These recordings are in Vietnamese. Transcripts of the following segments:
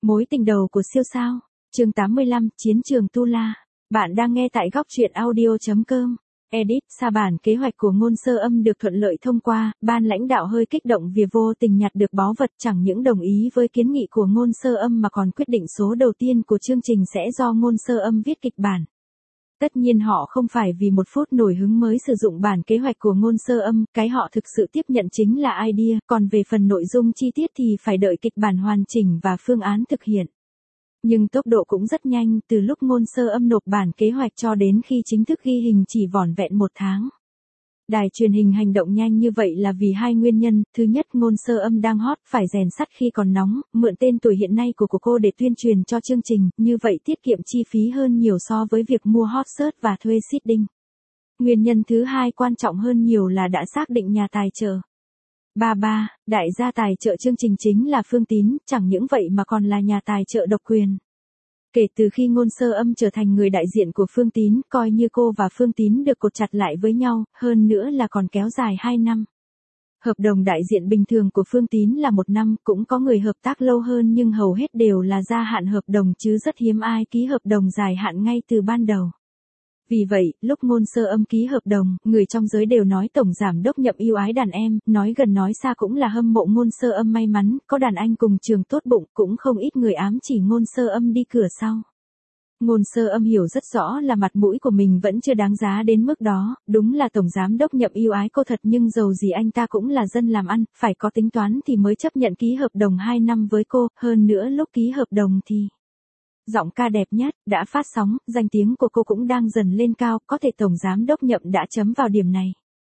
Mối tình đầu của siêu sao. Chương 85, Chiến trường Tu La. Bạn đang nghe tại góc truyện audio.com. Edit, sa bản kế hoạch của Ngôn Sơ Âm được thuận lợi thông qua, ban lãnh đạo hơi kích động vì vô tình nhặt được báu vật, chẳng những đồng ý với kiến nghị của Ngôn Sơ Âm mà còn quyết định số đầu tiên của chương trình sẽ do Ngôn Sơ Âm viết kịch bản. Tất nhiên họ không phải vì một phút nổi hứng mới sử dụng bản kế hoạch của Ngôn Sơ Âm, cái họ thực sự tiếp nhận chính là idea, còn về phần nội dung chi tiết thì phải đợi kịch bản hoàn chỉnh và phương án thực hiện. Nhưng tốc độ cũng rất nhanh, từ lúc Ngôn Sơ Âm nộp bản kế hoạch cho đến khi chính thức ghi hình chỉ vỏn vẹn 1 tháng. Đài truyền hình hành động nhanh như vậy là vì hai nguyên nhân, thứ nhất Ngôn Sơ Âm đang hot, phải rèn sắt khi còn nóng, mượn tên tuổi hiện nay của cô để tuyên truyền cho chương trình, như vậy tiết kiệm chi phí hơn nhiều so với việc mua hot search và thuê seeding. Nguyên nhân thứ hai quan trọng hơn nhiều là đã xác định nhà tài trợ. Đại gia tài trợ chương trình chính là Phương Tín, chẳng những vậy mà còn là nhà tài trợ độc quyền. Kể từ khi Ngôn Sơ Âm trở thành người đại diện của Phương Tín, coi như cô và Phương Tín được cột chặt lại với nhau, hơn nữa là còn kéo dài 2 năm. Hợp đồng đại diện bình thường của Phương Tín là 1 năm, cũng có người hợp tác lâu hơn nhưng hầu hết đều là gia hạn hợp đồng chứ rất hiếm ai ký hợp đồng dài hạn ngay từ ban đầu. Vì vậy, lúc Ngôn Sơ Âm ký hợp đồng, người trong giới đều nói tổng giám đốc Nhậm yêu ái đàn em, nói gần nói xa cũng là hâm mộ Ngôn Sơ Âm may mắn, có đàn anh cùng trường tốt bụng, cũng không ít người ám chỉ Ngôn Sơ Âm đi cửa sau. Ngôn Sơ Âm hiểu rất rõ là mặt mũi của mình vẫn chưa đáng giá đến mức đó, đúng là tổng giám đốc Nhậm yêu ái cô thật nhưng dầu gì anh ta cũng là dân làm ăn, phải có tính toán thì mới chấp nhận ký hợp đồng 2 năm với cô, hơn nữa lúc ký hợp đồng thì giọng ca đẹp nhất đã phát sóng, danh tiếng của cô cũng đang dần lên cao, có thể tổng giám đốc Nhậm đã chấm vào điểm này.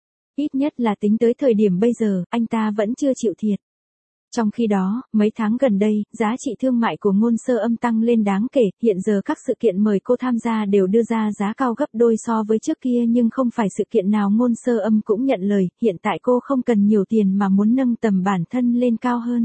Ít nhất là tính tới thời điểm bây giờ, anh ta vẫn chưa chịu thiệt. Trong khi đó, mấy tháng gần đây, giá trị thương mại của Ngôn Sơ Âm tăng lên đáng kể, hiện giờ các sự kiện mời cô tham gia đều đưa ra giá cao gấp đôi so với trước kia nhưng không phải sự kiện nào Ngôn Sơ Âm cũng nhận lời, hiện tại cô không cần nhiều tiền mà muốn nâng tầm bản thân lên cao hơn.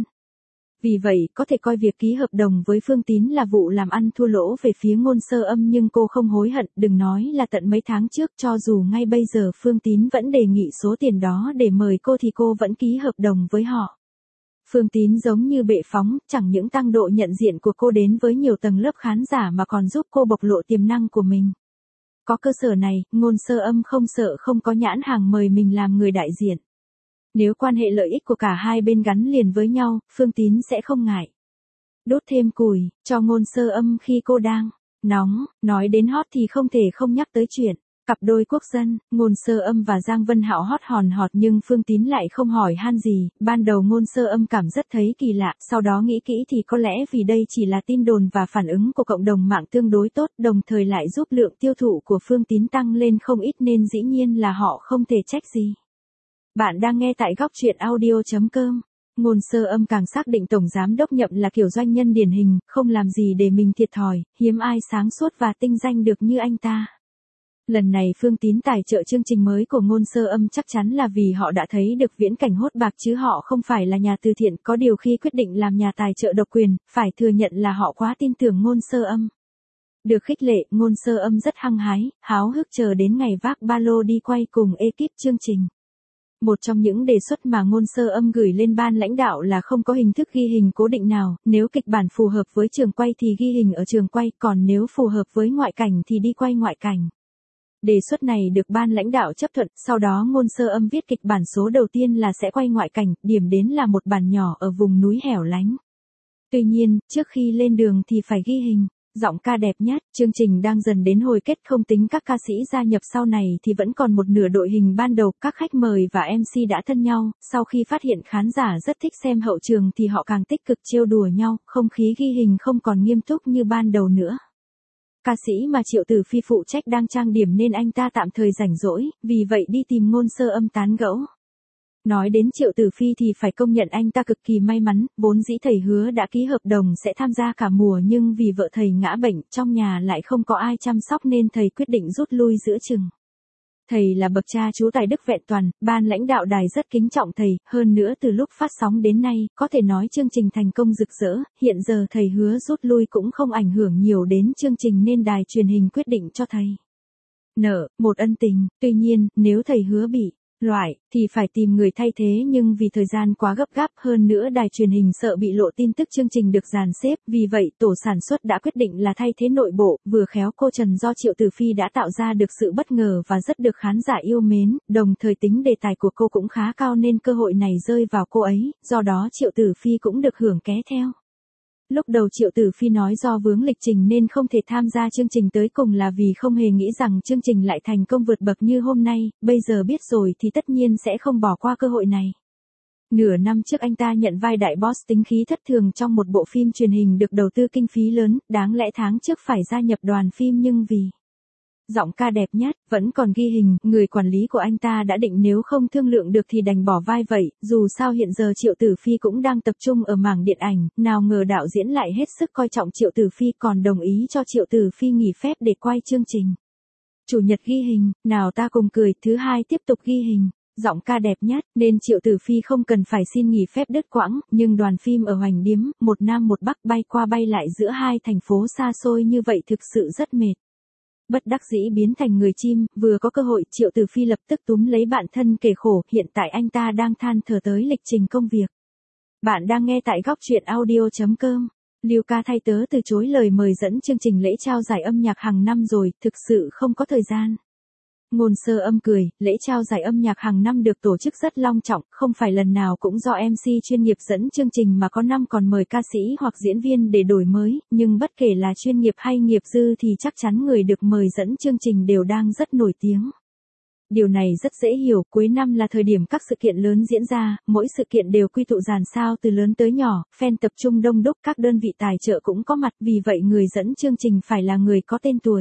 Vì vậy, có thể coi việc ký hợp đồng với Phương Tín là vụ làm ăn thua lỗ về phía Ngôn Sơ Âm nhưng cô không hối hận, đừng nói là tận mấy tháng trước cho dù ngay bây giờ Phương Tín vẫn đề nghị số tiền đó để mời cô thì cô vẫn ký hợp đồng với họ. Phương Tín giống như bệ phóng, chẳng những tăng độ nhận diện của cô đến với nhiều tầng lớp khán giả mà còn giúp cô bộc lộ tiềm năng của mình. Có cơ sở này, Ngôn Sơ Âm không sợ không có nhãn hàng mời mình làm người đại diện. Nếu quan hệ lợi ích của cả hai bên gắn liền với nhau, Phương Tín sẽ không ngại đốt thêm củi cho Ngôn Sơ Âm khi cô đang nóng. Nói đến hot thì không thể không nhắc tới chuyện cặp đôi quốc dân, Ngôn Sơ Âm và Giang Vân Hạo hot hòn hot nhưng Phương Tín lại không hỏi han gì, ban đầu Ngôn Sơ Âm cảm rất thấy kỳ lạ, sau đó nghĩ kỹ thì có lẽ vì đây chỉ là tin đồn và phản ứng của cộng đồng mạng tương đối tốt, đồng thời lại giúp lượng tiêu thụ của Phương Tín tăng lên không ít nên dĩ nhiên là họ không thể trách gì. Bạn đang nghe tại góc truyện audio.com. Ngôn Sơ Âm càng xác định tổng giám đốc Nhậm là kiểu doanh nhân điển hình, không làm gì để mình thiệt thòi, hiếm ai sáng suốt và tinh danh được như anh ta. Lần này Phương Tín tài trợ chương trình mới của Ngôn Sơ Âm chắc chắn là vì họ đã thấy được viễn cảnh hốt bạc chứ họ không phải là nhà từ thiện, có điều khi quyết định làm nhà tài trợ độc quyền, phải thừa nhận là họ quá tin tưởng Ngôn Sơ Âm. Được khích lệ, Ngôn Sơ Âm rất hăng hái, háo hức chờ đến ngày vác ba lô đi quay cùng ekip chương trình. Một trong những đề xuất mà Ngôn Sơ Âm gửi lên ban lãnh đạo là không có hình thức ghi hình cố định nào, nếu kịch bản phù hợp với trường quay thì ghi hình ở trường quay, còn nếu phù hợp với ngoại cảnh thì đi quay ngoại cảnh. Đề xuất này được ban lãnh đạo chấp thuận, sau đó Ngôn Sơ Âm viết kịch bản số đầu tiên là sẽ quay ngoại cảnh, điểm đến là một bản nhỏ ở vùng núi hẻo lánh. Tuy nhiên, trước khi lên đường thì phải ghi hình. Giọng ca đẹp nhất, chương trình đang dần đến hồi kết, không tính các ca sĩ gia nhập sau này thì vẫn còn một nửa đội hình ban đầu, các khách mời và MC đã thân nhau, sau khi phát hiện khán giả rất thích xem hậu trường thì họ càng tích cực trêu đùa nhau, không khí ghi hình không còn nghiêm túc như ban đầu nữa. Ca sĩ mà Triệu Tử Phi phụ trách đang trang điểm nên anh ta tạm thời rảnh rỗi, vì vậy đi tìm Ngôn Sơ Âm tán gẫu. Nói đến Triệu Tử Phi thì phải công nhận anh ta cực kỳ may mắn, vốn dĩ thầy hứa đã ký hợp đồng sẽ tham gia cả mùa nhưng vì vợ thầy ngã bệnh, trong nhà lại không có ai chăm sóc nên thầy quyết định rút lui giữa chừng. Thầy là bậc cha chú tài đức vẹn toàn, ban lãnh đạo đài rất kính trọng thầy, hơn nữa từ lúc phát sóng đến nay, có thể nói chương trình thành công rực rỡ, hiện giờ thầy hứa rút lui cũng không ảnh hưởng nhiều đến chương trình nên đài truyền hình quyết định cho thầy một ân tình, tuy nhiên, nếu thầy hứa bị loại, thì phải tìm người thay thế nhưng vì thời gian quá gấp gáp hơn nữa đài truyền hình sợ bị lộ tin tức chương trình được dàn xếp, vì vậy tổ sản xuất đã quyết định là thay thế nội bộ, vừa khéo cô Trần do Triệu Tử Phi đã tạo ra được sự bất ngờ và rất được khán giả yêu mến, đồng thời tính đề tài của cô cũng khá cao nên cơ hội này rơi vào cô ấy, do đó Triệu Tử Phi cũng được hưởng ké theo. Lúc đầu Triệu Tử Phi nói do vướng lịch trình nên không thể tham gia chương trình tới cùng là vì không hề nghĩ rằng chương trình lại thành công vượt bậc như hôm nay, bây giờ biết rồi thì tất nhiên sẽ không bỏ qua cơ hội này. Nửa năm trước anh ta nhận vai đại boss tính khí thất thường trong một bộ phim truyền hình được đầu tư kinh phí lớn, đáng lẽ tháng trước phải gia nhập đoàn phim nhưng vì giọng ca đẹp nhất, vẫn còn ghi hình, người quản lý của anh ta đã định nếu không thương lượng được thì đành bỏ vai vậy, dù sao hiện giờ Triệu Tử Phi cũng đang tập trung ở mảng điện ảnh, nào ngờ đạo diễn lại hết sức coi trọng Triệu Tử Phi còn đồng ý cho Triệu Tử Phi nghỉ phép để quay chương trình. Chủ nhật ghi hình, nào ta cùng cười, thứ hai tiếp tục ghi hình. Giọng ca đẹp nhất, nên Triệu Tử Phi không cần phải xin nghỉ phép đứt quãng, nhưng đoàn phim ở Hoành Điếm, một Nam một Bắc bay qua bay lại giữa hai thành phố xa xôi như vậy thực sự rất mệt. Bất đắc dĩ biến thành người chim, vừa có cơ hội Triệu Tử Phi lập tức túm lấy bạn thân kể khổ, hiện tại anh ta đang than thở tới lịch trình công việc. Bạn đang nghe tại góc truyện audio.com. Liêu Ca thay tớ từ chối lời mời dẫn chương trình lễ trao giải âm nhạc hàng năm rồi, thực sự không có thời gian. Ngôn Sơ Âm cười, lễ trao giải âm nhạc hàng năm được tổ chức rất long trọng, không phải lần nào cũng do MC chuyên nghiệp dẫn chương trình mà có năm còn mời ca sĩ hoặc diễn viên để đổi mới, nhưng bất kể là chuyên nghiệp hay nghiệp dư thì chắc chắn người được mời dẫn chương trình đều đang rất nổi tiếng. Điều này rất dễ hiểu, cuối năm là thời điểm các sự kiện lớn diễn ra, mỗi sự kiện đều quy tụ dàn sao từ lớn tới nhỏ, fan tập trung đông đúc, các đơn vị tài trợ cũng có mặt, vì vậy người dẫn chương trình phải là người có tên tuổi.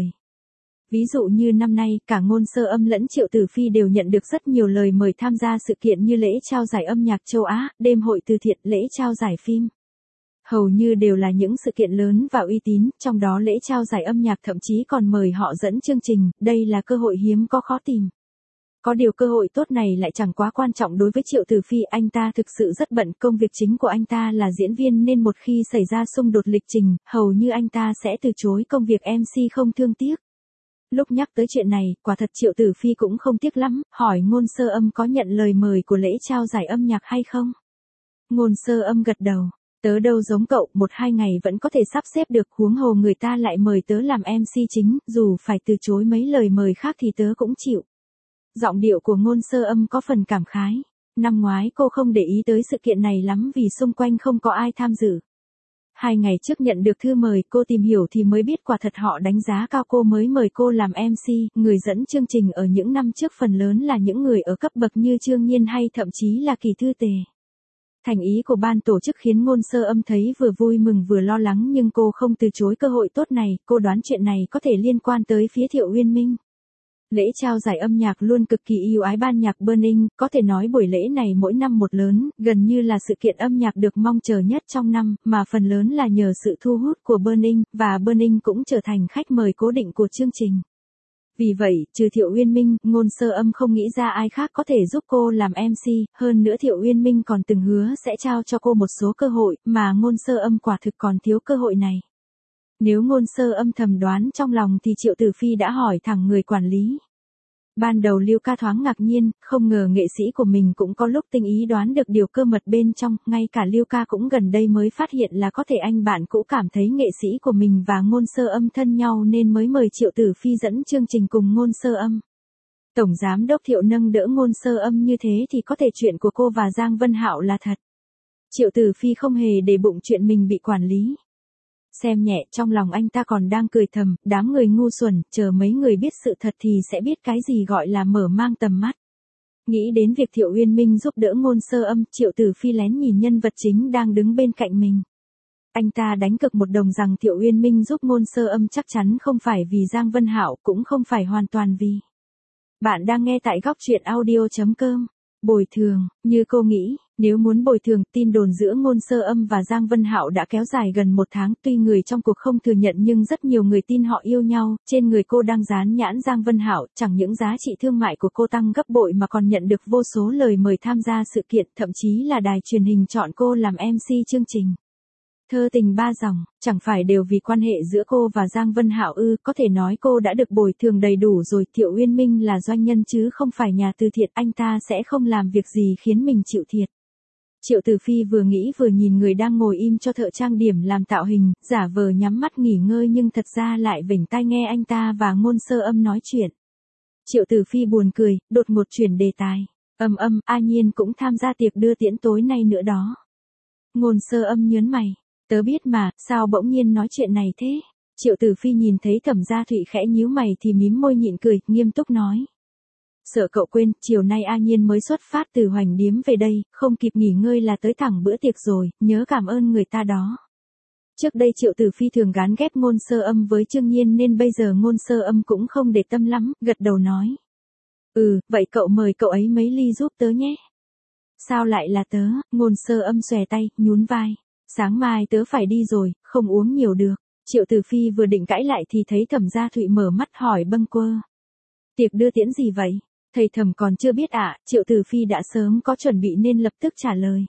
Ví dụ như năm nay, cả Ngôn Sơ Âm lẫn Triệu Tử Phi đều nhận được rất nhiều lời mời tham gia sự kiện như lễ trao giải âm nhạc châu Á, đêm hội từ thiện, lễ trao giải phim. Hầu như đều là những sự kiện lớn và uy tín, trong đó lễ trao giải âm nhạc thậm chí còn mời họ dẫn chương trình, đây là cơ hội hiếm có khó tìm. Có điều cơ hội tốt này lại chẳng quá quan trọng đối với Triệu Tử Phi, anh ta thực sự rất bận, công việc chính của anh ta là diễn viên nên một khi xảy ra xung đột lịch trình, hầu như anh ta sẽ từ chối công việc MC không thương tiếc. Lúc nhắc tới chuyện này, quả thật Triệu Tử Phi cũng không tiếc lắm, hỏi Ngôn Sơ Âm có nhận lời mời của lễ trao giải âm nhạc hay không. Ngôn Sơ Âm gật đầu, tớ đâu giống cậu, 1-2 ngày vẫn có thể sắp xếp được, huống hồ người ta lại mời tớ làm MC chính, dù phải từ chối mấy lời mời khác thì tớ cũng chịu. Giọng điệu của Ngôn Sơ Âm có phần cảm khái. Năm ngoái cô không để ý tới sự kiện này lắm vì xung quanh không có ai tham dự. 2 ngày trước nhận được thư mời, cô tìm hiểu thì mới biết quả thật họ đánh giá cao cô mới mời cô làm MC, người dẫn chương trình ở những năm trước phần lớn là những người ở cấp bậc như Trương Nhiên hay thậm chí là Kỳ Thư Tề. Thành ý của ban tổ chức khiến Ngôn Sơ Âm thấy vừa vui mừng vừa lo lắng nhưng cô không từ chối cơ hội tốt này, cô đoán chuyện này có thể liên quan tới phía Thiệu Uyên Minh. Lễ trao giải âm nhạc luôn cực kỳ yêu ái ban nhạc Burning, có thể nói buổi lễ này mỗi năm một lớn, gần như là sự kiện âm nhạc được mong chờ nhất trong năm, mà phần lớn là nhờ sự thu hút của Burning, và Burning cũng trở thành khách mời cố định của chương trình. Vì vậy, trừ Thiệu Uyên Minh, Ngôn Sơ Âm không nghĩ ra ai khác có thể giúp cô làm MC, hơn nữa Thiệu Uyên Minh còn từng hứa sẽ trao cho cô một số cơ hội, mà Ngôn Sơ Âm quả thực còn thiếu cơ hội này. Nếu Ngôn Sơ Âm thầm đoán trong lòng thì Triệu Tử Phi đã hỏi thẳng người quản lý. Ban đầu Liêu Ca thoáng ngạc nhiên, không ngờ nghệ sĩ của mình cũng có lúc tinh ý đoán được điều cơ mật bên trong, ngay cả Liêu Ca cũng gần đây mới phát hiện là có thể anh bạn cũ cảm thấy nghệ sĩ của mình và Ngôn Sơ Âm thân nhau nên mới mời Triệu Tử Phi dẫn chương trình cùng Ngôn Sơ Âm. Tổng giám đốc Thiệu nâng đỡ Ngôn Sơ Âm như thế thì có thể chuyện của cô và Giang Vân Hạo là thật. Triệu Tử Phi không hề để bụng chuyện mình bị quản lý. Xem nhẹ, trong lòng anh ta còn đang cười thầm, đám người ngu xuẩn, chờ mấy người biết sự thật thì sẽ biết cái gì gọi là mở mang tầm mắt. Nghĩ đến việc Thiệu Uyên Minh giúp đỡ Ngôn Sơ Âm, Triệu Tử Phi lén nhìn nhân vật chính đang đứng bên cạnh mình. Anh ta đánh cược một đồng rằng Thiệu Uyên Minh giúp Ngôn Sơ Âm chắc chắn không phải vì Giang Vân Hạo, cũng không phải hoàn toàn vì. Bạn đang nghe tại góc truyện audio.com. Bồi thường, như cô nghĩ, nếu muốn bồi thường, tin đồn giữa Ngôn Sơ Âm và Giang Vân Hạo đã kéo dài gần 1 tháng, tuy người trong cuộc không thừa nhận nhưng rất nhiều người tin họ yêu nhau, trên người cô đang dán nhãn Giang Vân Hạo, chẳng những giá trị thương mại của cô tăng gấp bội mà còn nhận được vô số lời mời tham gia sự kiện, thậm chí là đài truyền hình chọn cô làm MC chương trình. Thơ tình ba dòng, chẳng phải đều vì quan hệ giữa cô và Giang Vân Hạo ư? Có thể nói cô đã được bồi thường đầy đủ rồi. Thiệu Uyên Minh là doanh nhân chứ không phải nhà từ thiện, anh ta sẽ không làm việc gì khiến mình chịu thiệt. Triệu Tử Phi vừa nghĩ vừa nhìn người đang ngồi im cho thợ trang điểm làm tạo hình, giả vờ nhắm mắt nghỉ ngơi nhưng thật ra lại vểnh tai nghe anh ta và Ngôn Sơ Âm nói chuyện. Triệu Tử Phi buồn cười, đột ngột chuyển đề tài. A Nhiên cũng tham gia tiệc đưa tiễn tối nay nữa đó. Ngôn Sơ Âm nhớn mày. Tớ biết mà, sao bỗng nhiên nói chuyện này thế? Triệu Tử Phi nhìn thấy Thẩm Gia Thụy khẽ nhíu mày thì mím môi nhịn cười, nghiêm túc nói. Sợ cậu quên, chiều nay A Nhiên mới xuất phát từ Hoành Điếm về đây, không kịp nghỉ ngơi là tới thẳng bữa tiệc rồi, nhớ cảm ơn người ta đó. Trước đây Triệu Tử Phi thường gán ghép Ngôn Sơ Âm với Trương Nhiên nên bây giờ Ngôn Sơ Âm cũng không để tâm lắm, gật đầu nói. Vậy cậu mời cậu ấy mấy ly giúp tớ nhé. Sao lại là tớ? Ngôn Sơ Âm xòe tay, nhún vai. Sáng mai tớ phải đi rồi, không uống nhiều được. Triệu Tử Phi vừa định cãi lại thì thấy Thẩm Gia Thụy mở mắt hỏi bâng quơ. Tiệc đưa tiễn gì vậy? Thầy Thẩm còn chưa biết ạ. Triệu Tử Phi đã sớm có chuẩn bị nên lập tức trả lời.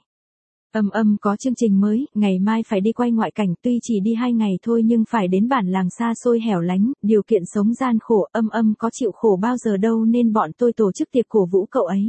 Có chương trình mới, ngày mai phải đi quay ngoại cảnh, tuy chỉ đi 2 ngày thôi nhưng phải đến bản làng xa xôi hẻo lánh, điều kiện sống gian khổ, có chịu khổ bao giờ đâu nên bọn tôi tổ chức tiệc cổ vũ cậu ấy.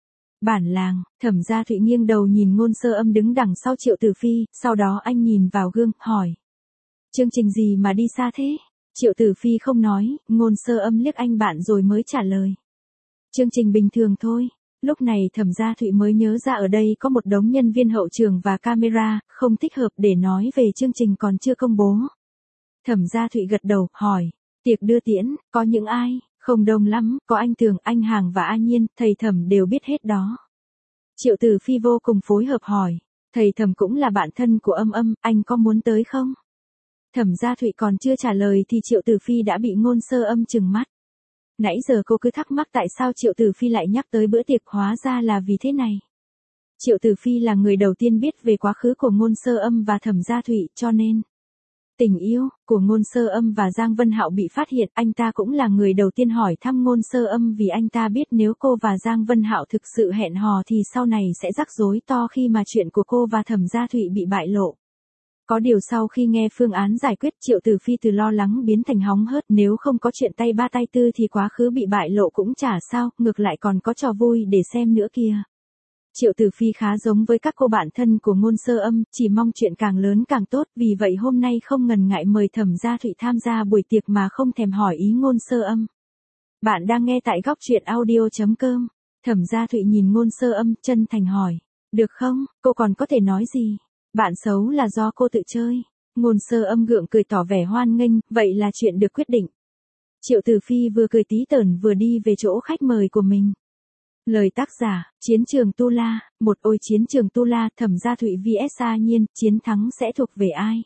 Bản làng, Thẩm Gia Thụy nghiêng đầu nhìn Ngôn Sơ Âm đứng đằng sau Triệu Tử Phi, sau đó anh nhìn vào gương, hỏi. Chương trình gì mà đi xa thế? Triệu Tử Phi không nói, Ngôn Sơ Âm liếc anh bạn rồi mới trả lời. Chương trình bình thường thôi. Lúc này Thẩm Gia Thụy mới nhớ ra ở đây có một đống nhân viên hậu trường và camera, không thích hợp để nói về chương trình còn chưa công bố. Thẩm Gia Thụy gật đầu, hỏi. Tiệc đưa tiễn, có những ai? Không đông lắm, có anh Tường, anh Hàng và A Nhiên, thầy Thẩm đều biết hết đó. Triệu Tử Phi vô cùng phối hợp hỏi. Thầy Thẩm cũng là bạn thân của anh có muốn tới không? Thẩm Gia Thụy còn chưa trả lời thì Triệu Tử Phi đã bị Ngôn Sơ Âm trừng mắt. Nãy giờ cô cứ thắc mắc tại sao Triệu Tử Phi lại nhắc tới bữa tiệc, hóa ra là vì thế này. Triệu Tử Phi là người đầu tiên biết về quá khứ của Ngôn Sơ Âm và Thẩm Gia Thụy, cho nên tình yêu của Ngôn Sơ Âm và Giang Vân Hạo bị phát hiện, anh ta cũng là người đầu tiên hỏi thăm Ngôn Sơ Âm vì anh ta biết nếu cô và Giang Vân Hạo thực sự hẹn hò thì sau này sẽ rắc rối to khi mà chuyện của cô và Thẩm Gia Thụy bị bại lộ. Có điều sau khi nghe phương án giải quyết, Triệu Tử Phi từ lo lắng biến thành hóng hớt, nếu không có chuyện tay ba tay tư thì quá khứ bị bại lộ cũng chả sao, ngược lại còn có trò vui để xem nữa kìa. Triệu Tử Phi khá giống với các cô bạn thân của Ngôn Sơ Âm, chỉ mong chuyện càng lớn càng tốt, vì vậy hôm nay không ngần ngại mời Thẩm Gia Thụy tham gia buổi tiệc mà không thèm hỏi ý Ngôn Sơ Âm. Bạn đang nghe tại góc truyện audio.com. Thẩm Gia Thụy nhìn Ngôn Sơ Âm, chân thành hỏi. Được không, cô còn có thể nói gì? Bạn xấu là do cô tự chơi. Ngôn Sơ Âm gượng cười tỏ vẻ hoan nghênh, vậy là chuyện được quyết định. Triệu Tử Phi vừa cười tí tởn vừa đi về chỗ khách mời của mình. Lời tác giả, Chiến trường Tu La. Ôi chiến trường Tu La, Thẩm Gia Thụy vs A Nhiên, chiến thắng sẽ thuộc về ai?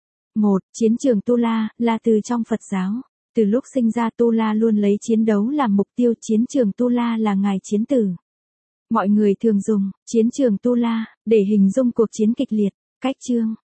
Chiến trường Tu La, là từ trong Phật giáo. Từ lúc sinh ra Tu La luôn lấy chiến đấu làm mục tiêu, chiến trường Tu La là ngài chiến tử. Mọi người thường dùng chiến trường Tu La để hình dung cuộc chiến kịch liệt. Cách chương